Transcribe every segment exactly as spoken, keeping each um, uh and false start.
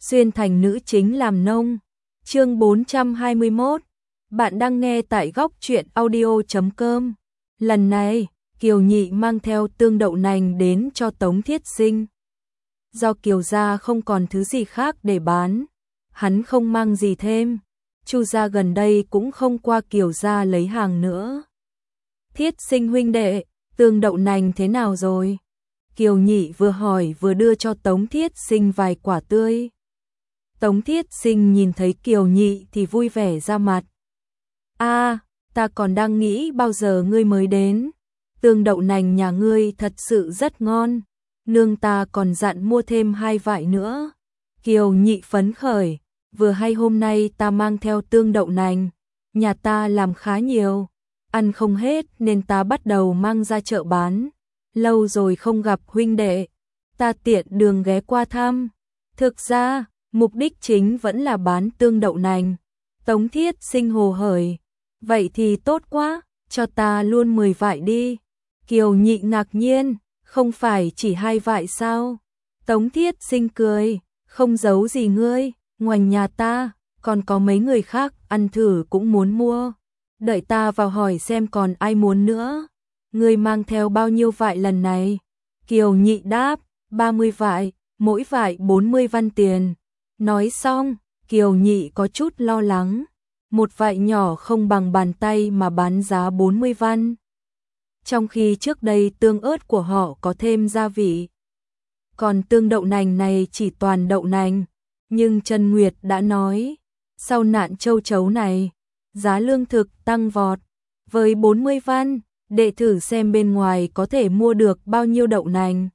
xuyên thành nữ chính làm nông. Chương bốn trăm hai mươi mốt. Bạn đang nghe tại góc truyện audio chấm com. Lần này, Kiều Nhị mang theo tương đậu nành đến cho Tống Thiết Sinh. Do Kiều gia không còn thứ gì khác để bán, hắn không mang gì thêm. Chu gia gần đây cũng không qua Kiều gia lấy hàng nữa. Thiết Sinh huynh đệ, tương đậu nành thế nào rồi? Kiều Nhị vừa hỏi vừa đưa cho Tống Thiết Sinh vài quả tươi. Tống Thiết Sinh nhìn thấy Kiều Nhị thì vui vẻ ra mặt. A, à, ta còn đang nghĩ bao giờ ngươi mới đến. Tương đậu nành nhà ngươi thật sự rất ngon. Nương ta còn dặn mua thêm hai vại nữa. Kiều Nhị phấn khởi. Vừa hay hôm nay ta mang theo tương đậu nành. Nhà ta làm khá nhiều. Ăn không hết nên ta bắt đầu mang ra chợ bán. Lâu rồi không gặp huynh đệ. Ta tiện đường ghé qua thăm. Thực ra, mục đích chính vẫn là bán tương đậu nành. Tống Thiết Sinh hồ hởi. Vậy thì tốt quá, cho ta luôn mười vại đi. Kiều Nhị ngạc nhiên, không phải chỉ hai vại sao? Tống Thiết Sinh cười, không giấu gì ngươi, ngoài nhà ta, còn có mấy người khác ăn thử cũng muốn mua. Đợi ta vào hỏi xem còn ai muốn nữa. Ngươi mang theo bao nhiêu vại lần này? Kiều Nhị đáp, ba mươi vại, mỗi vại bốn mươi văn tiền. Nói xong, Kiều Nhị có chút lo lắng. Một vại nhỏ không bằng bàn tay mà bán giá bốn mươi văn. Trong khi trước đây tương ớt của họ có thêm gia vị. Còn tương đậu nành này chỉ toàn đậu nành. Nhưng Trân Nguyệt đã nói, sau nạn châu chấu này, giá lương thực tăng vọt. Với bốn mươi văn, để thử xem bên ngoài có thể mua được bao nhiêu đậu nành.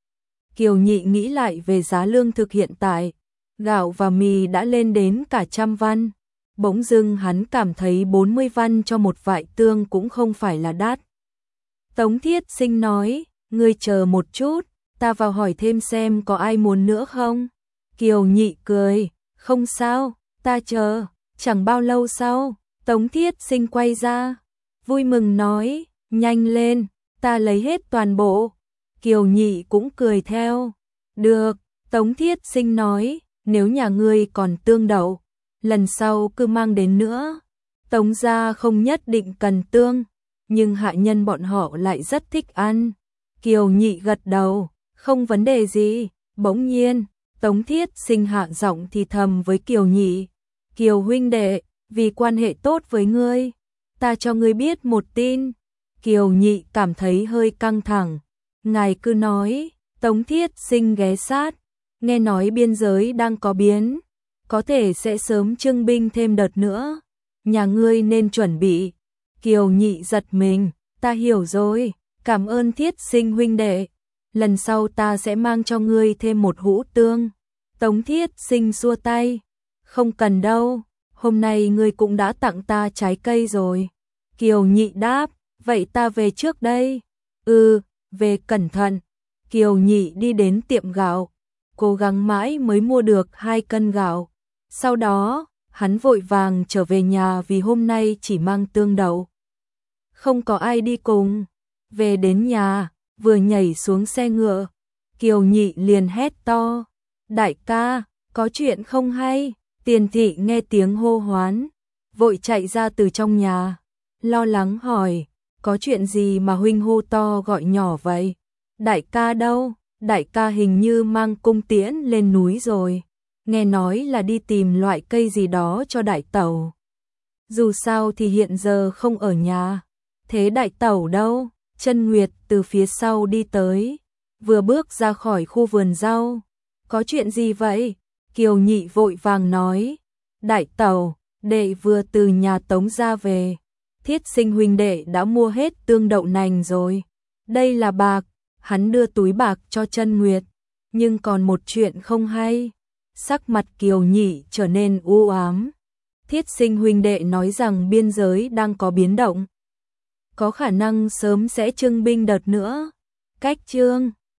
Kiều Nhị nghĩ lại về giá lương thực hiện tại. Gạo và mì đã lên đến cả trăm văn. Bỗng dưng hắn cảm thấy bốn mươi văn cho một vại tương cũng không phải là đắt. Tống Thiết Sinh nói, ngươi chờ một chút, ta vào hỏi thêm xem có ai muốn nữa không? Kiều Nhị cười, không sao, ta chờ. Chẳng bao lâu sau, Tống Thiết Sinh quay ra, vui mừng nói, nhanh lên, ta lấy hết toàn bộ. Kiều Nhị cũng cười theo. Được, Tống Thiết Sinh nói, nếu nhà ngươi còn tương đậu, lần sau cứ mang đến nữa. Tống gia không nhất định cần tương, nhưng hạ nhân bọn họ lại rất thích ăn. Kiều Nhị gật đầu, không vấn đề gì. Bỗng nhiên, Tống Thiết Sinh hạ giọng thì thầm với Kiều Nhị. Kiều huynh đệ, vì quan hệ tốt với ngươi, ta cho ngươi biết một tin. Kiều Nhị cảm thấy hơi căng thẳng. Ngài cứ nói. Tống Thiết Sinh ghé sát. Nghe nói biên giới đang có biến, có thể sẽ sớm trưng binh thêm đợt nữa. Nhà ngươi nên chuẩn bị. Kiều Nhị giật mình, ta hiểu rồi, cảm ơn Thiết Sinh huynh đệ. Lần sau ta sẽ mang cho ngươi thêm một hũ tương. Tống Thiết Sinh xua tay, không cần đâu, hôm nay ngươi cũng đã tặng ta trái cây rồi. Kiều Nhị đáp, vậy ta về trước đây. Ừ, về cẩn thận. Kiều Nhị đi đến tiệm gạo, cố gắng mãi mới mua được hai cân gạo. Sau đó, hắn vội vàng trở về nhà vì hôm nay chỉ mang tương đậu. Không có ai đi cùng. Về đến nhà, vừa nhảy xuống xe ngựa, Kiều Nhị liền hét to. Đại ca, có chuyện không hay? Tiền thị nghe tiếng hô hoán, vội chạy ra từ trong nhà, lo lắng hỏi, có chuyện gì mà huynh hô to gọi nhỏ vậy? Đại ca đâu? Đại ca hình như mang cung tiễn lên núi rồi. Nghe nói là đi tìm loại cây gì đó cho đại tẩu. Dù sao thì hiện giờ không ở nhà. Thế đại tẩu đâu? Trân Nguyệt từ phía sau đi tới, vừa bước ra khỏi khu vườn rau. Có chuyện gì vậy? Kiều Nhị vội vàng nói. Đại tẩu, đệ vừa từ nhà Tống ra về. Thiết Sinh huynh đệ đã mua hết tương đậu nành rồi. Đây là bạc. Hắn đưa túi bạc cho Trân Nguyệt. Nhưng còn một chuyện không hay. Sắc mặt Kiều Nhị trở nên u ám. Thiết Sinh huynh đệ nói rằng biên giới đang có biến động. Có khả năng sớm sẽ trưng binh đợt nữa. Cách chương